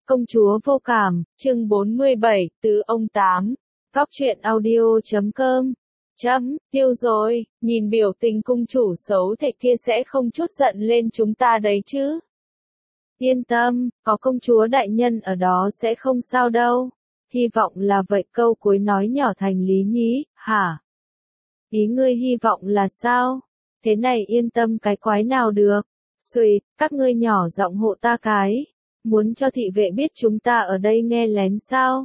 Công chúa vô cảm, chương 47, từ ông 8. Góc truyện audio.com. Tiêu rồi, nhìn biểu tình cung chủ xấu thể kia sẽ không chút giận lên chúng ta đấy chứ. Yên tâm, có công chúa đại nhân ở đó sẽ không sao đâu. Hy vọng là vậy. Câu cuối nói nhỏ thành lý nhí, hả? Ý ngươi hy vọng là sao? Thế này yên tâm cái quái nào được. Xuy, các ngươi nhỏ giọng hộ ta cái. Muốn cho thị vệ biết chúng ta ở đây nghe lén sao?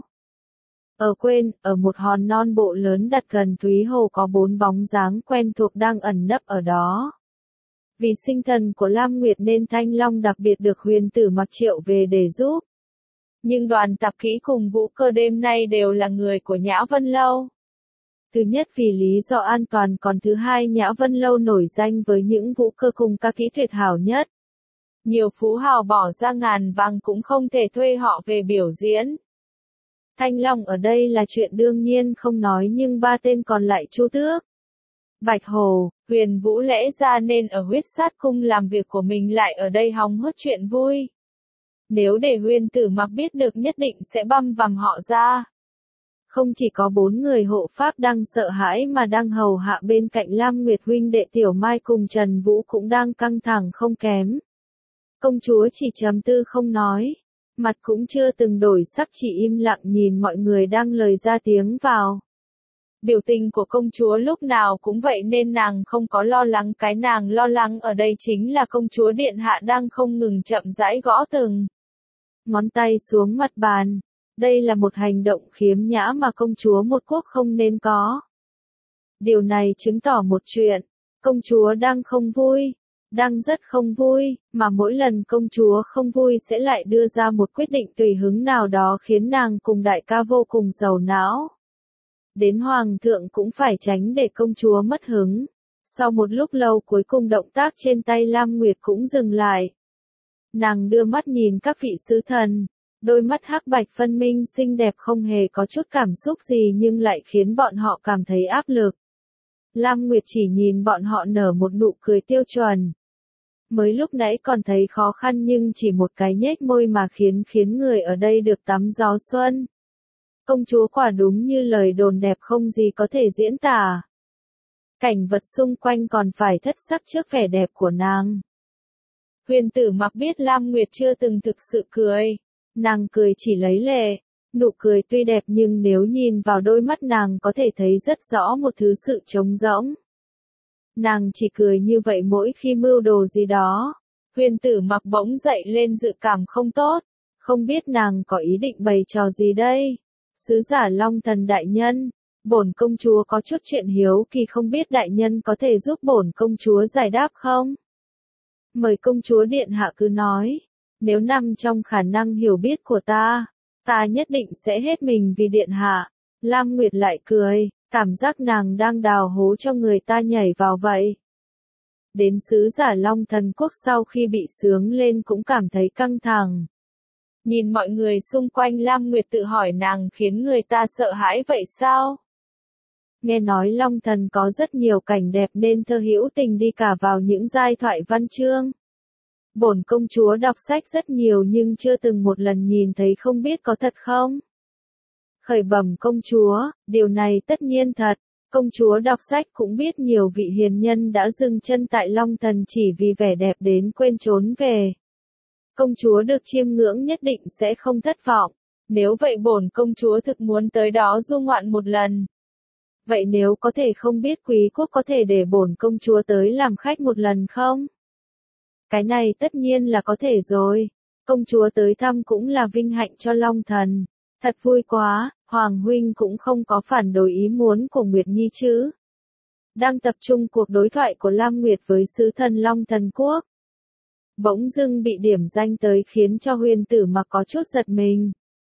Quên, ở một hòn non bộ lớn đặt gần Thúy Hồ có 4 bóng dáng quen thuộc đang ẩn nấp ở đó. Vì sinh thần của Lam Nguyệt nên Thanh Long đặc biệt được huyền tử mặc triệu về để giúp. Nhưng đoàn tạp kỹ cùng Vũ Cơ đêm nay đều là người của Nhã Vân Lâu. Thứ nhất vì lý do an toàn, còn thứ hai Nhã Vân Lâu nổi danh với những Vũ Cơ cùng ca kỹ tuyệt hảo nhất. Nhiều phú hào bỏ ra ngàn vàng cũng không thể thuê họ về biểu diễn. Thanh Long ở đây là chuyện đương nhiên không nói, nhưng ba tên còn lại Chu Tước, Bạch Hồ, Huyền Vũ lẽ ra nên ở Huyết Sát Cung làm việc của mình lại ở đây hóng hớt chuyện vui. Nếu để huyền tử mặc biết được nhất định sẽ băm vằm họ ra. Không chỉ có 4 người hộ pháp đang sợ hãi mà đang hầu hạ bên cạnh Lam Nguyệt huynh đệ Tiểu Mai cùng Trần Vũ cũng đang căng thẳng không kém. Công chúa chỉ trầm tư không nói, mặt cũng chưa từng đổi sắc, chỉ im lặng nhìn mọi người đang lời ra tiếng vào. Biểu tình của công chúa lúc nào cũng vậy nên nàng không có lo lắng. Cái nàng lo lắng ở đây chính là công chúa điện hạ đang không ngừng chậm rãi gõ từng ngón tay xuống mặt bàn. Đây là một hành động khiếm nhã mà công chúa một quốc không nên có. Điều này chứng tỏ một chuyện, công chúa đang không vui. Đang rất không vui, mà mỗi lần công chúa không vui sẽ lại đưa ra một quyết định tùy hứng nào đó khiến nàng cùng đại ca vô cùng sầu não. Đến hoàng thượng cũng phải tránh để công chúa mất hứng. Sau một lúc lâu cuối cùng động tác trên tay Lam Nguyệt cũng dừng lại. Nàng đưa mắt nhìn các vị sứ thần, đôi mắt hắc bạch phân minh xinh đẹp không hề có chút cảm xúc gì nhưng lại khiến bọn họ cảm thấy áp lực. Lam Nguyệt chỉ nhìn bọn họ nở một nụ cười tiêu chuẩn. Mới lúc nãy còn thấy khó khăn nhưng chỉ một cái nhếch môi mà khiến người ở đây được tắm gió xuân. Công chúa quả đúng như lời đồn đẹp không gì có thể diễn tả. Cảnh vật xung quanh còn phải thất sắc trước vẻ đẹp của nàng. Huyền tử mặc biết Lam Nguyệt chưa từng thực sự cười. Nàng cười chỉ lấy lệ. Nụ cười tuy đẹp nhưng nếu nhìn vào đôi mắt nàng có thể thấy rất rõ một thứ sự trống rỗng. Nàng chỉ cười như vậy mỗi khi mưu đồ gì đó. Huyền tử mặc bỗng dậy lên dự cảm không tốt. Không biết nàng có ý định bày trò gì đây? Sứ giả Long Thần đại nhân, bổn công chúa có chút chuyện hiếu kỳ, không biết đại nhân có thể giúp bổn công chúa giải đáp không? Mời công chúa điện hạ cứ nói. Nếu nằm trong khả năng hiểu biết của ta nhất định sẽ hết mình vì điện hạ. Lam Nguyệt lại cười. Cảm giác nàng đang đào hố cho người ta nhảy vào vậy. Đến sứ giả Long Thần Quốc sau khi bị sướng lên cũng cảm thấy căng thẳng. Nhìn mọi người xung quanh Lam Nguyệt tự hỏi nàng khiến người ta sợ hãi vậy sao? Nghe nói Long Thần có rất nhiều cảnh đẹp nên thơ hữu tình đi cả vào những giai thoại văn chương. Bổn công chúa đọc sách rất nhiều nhưng chưa từng một lần nhìn thấy, không biết có thật không? Khởi bẩm công chúa, điều này tất nhiên thật. Công chúa đọc sách cũng biết nhiều vị hiền nhân đã dừng chân tại Long Thần chỉ vì vẻ đẹp đến quên trốn về. Công chúa được chiêm ngưỡng nhất định sẽ không thất vọng. Nếu vậy bổn công chúa thực muốn tới đó du ngoạn một lần. Vậy nếu có thể không biết quý quốc có thể để bổn công chúa tới làm khách một lần không? Cái này tất nhiên là có thể rồi. Công chúa tới thăm cũng là vinh hạnh cho Long Thần. Thật vui quá, Hoàng huynh cũng không có phản đối ý muốn của Nguyệt Nhi chứ? Đang tập trung cuộc đối thoại của Lam Nguyệt với sứ thần Long Thần Quốc. Bỗng dưng bị điểm danh tới khiến cho huyền tử mặc có chút giật mình.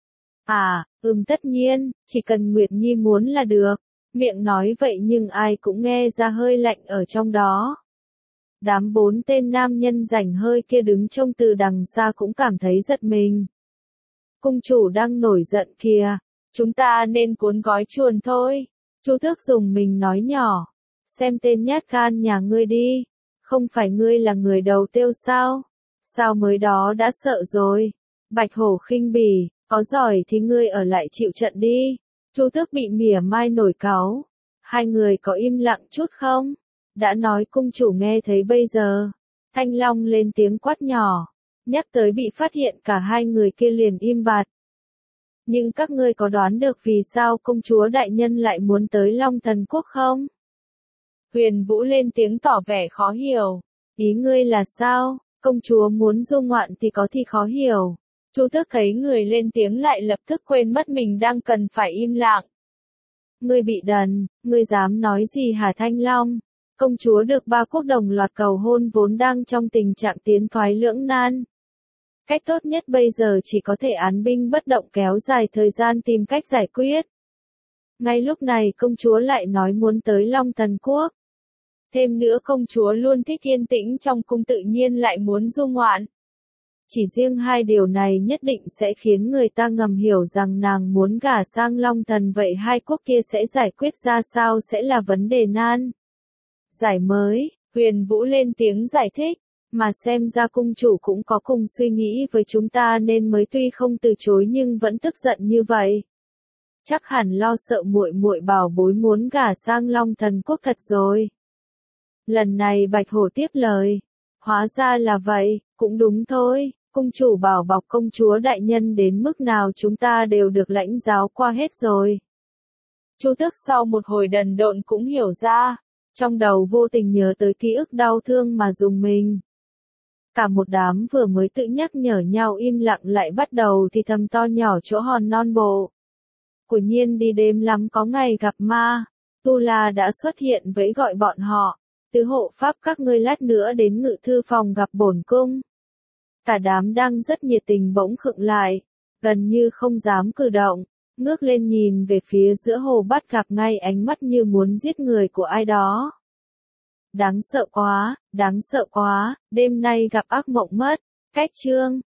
Tất nhiên, chỉ cần Nguyệt Nhi muốn là được. Miệng nói vậy nhưng ai cũng nghe ra hơi lạnh ở trong đó. Đám 4 tên nam nhân rảnh hơi kia đứng trông từ đằng xa cũng cảm thấy giật mình. Cung chủ đang nổi giận kìa, chúng ta nên cuốn gói chuồn thôi. Chu Tước dùng mình nói nhỏ, xem tên nhát gan nhà ngươi đi, không phải ngươi là người đầu tiêu sao? Sao mới đó đã sợ rồi? Bạch Hổ khinh bỉ, có giỏi thì ngươi ở lại chịu trận đi. Chu Tước bị mỉa mai nổi cáu. Hai người có im lặng chút không? Đã nói cung chủ nghe thấy bây giờ. Thanh Long lên tiếng quát nhỏ. Nhắc tới bị phát hiện cả hai người kia liền im bặt. Nhưng các ngươi có đoán được vì sao công chúa đại nhân lại muốn tới Long Thần Quốc không? Huyền Vũ lên tiếng tỏ vẻ khó hiểu. Ý ngươi là sao? Công chúa muốn du ngoạn thì có thì khó hiểu. Chu Tước thấy người lên tiếng lại lập tức quên mất mình đang cần phải im lặng. Ngươi bị đần, ngươi dám nói gì hả Thanh Long? Công chúa được ba quốc đồng loạt cầu hôn vốn đang trong tình trạng tiến thoái lưỡng nan. Cách tốt nhất bây giờ chỉ có thể án binh bất động kéo dài thời gian tìm cách giải quyết. Ngay lúc này công chúa lại nói muốn tới Long Thần Quốc. Thêm nữa công chúa luôn thích yên tĩnh trong cung tự nhiên lại muốn du ngoạn. Chỉ riêng hai điều này nhất định sẽ khiến người ta ngầm hiểu rằng nàng muốn gả sang Long Thần, vậy hai quốc kia sẽ giải quyết ra sao sẽ là vấn đề nan. Giải mới, Huyền Vũ lên tiếng giải thích, mà xem ra cung chủ cũng có cùng suy nghĩ với chúng ta nên mới tuy không từ chối nhưng vẫn tức giận như vậy. Chắc hẳn lo sợ muội muội bảo bối muốn gả sang Long Thần Quốc thật rồi. Lần này Bạch Hổ tiếp lời. Hóa ra là vậy, cũng đúng thôi, cung chủ bảo bọc công chúa đại nhân đến mức nào chúng ta đều được lãnh giáo qua hết rồi. Chu Tước sau một hồi đần độn cũng hiểu ra, trong đầu vô tình nhớ tới ký ức đau thương mà dùng mình. Cả một đám vừa mới tự nhắc nhở nhau im lặng lại bắt đầu thì thầm to nhỏ chỗ hòn non bộ. Quả nhiên đi đêm lắm có ngày gặp ma, Tu La đã xuất hiện với gọi bọn họ. Tứ hộ pháp các ngươi lát nữa đến ngự thư phòng gặp bổn cung. Cả đám đang rất nhiệt tình bỗng khựng lại, gần như không dám cử động, ngước lên nhìn về phía giữa hồ bắt gặp ngay ánh mắt như muốn giết người của ai đó. Đáng sợ quá, đêm nay gặp ác mộng mất. Cách chương